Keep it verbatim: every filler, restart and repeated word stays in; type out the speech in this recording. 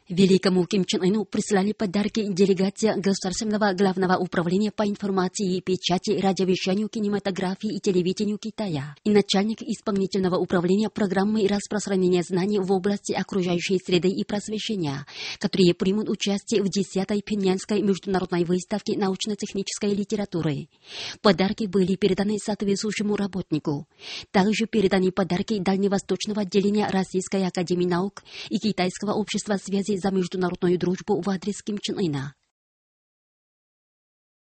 Великому Ким Чен Ыну прислали подарки делегация Государственного главного управления по информации, печати, радиовещанию, кинематографии и телевидению Китая и начальник исполнительного управления программы и распространения знаний в области окружающей среды и просвещения, которые примут участие в десятой Пхеньянской международной выставке научно-технической литературы. Подарки были переданы соответствующему работнику. Также переданы подарки Дальневосточного отделения Российской академии наук и Китайского общества связи за международную дружбу в адрес Ким Чен Ына.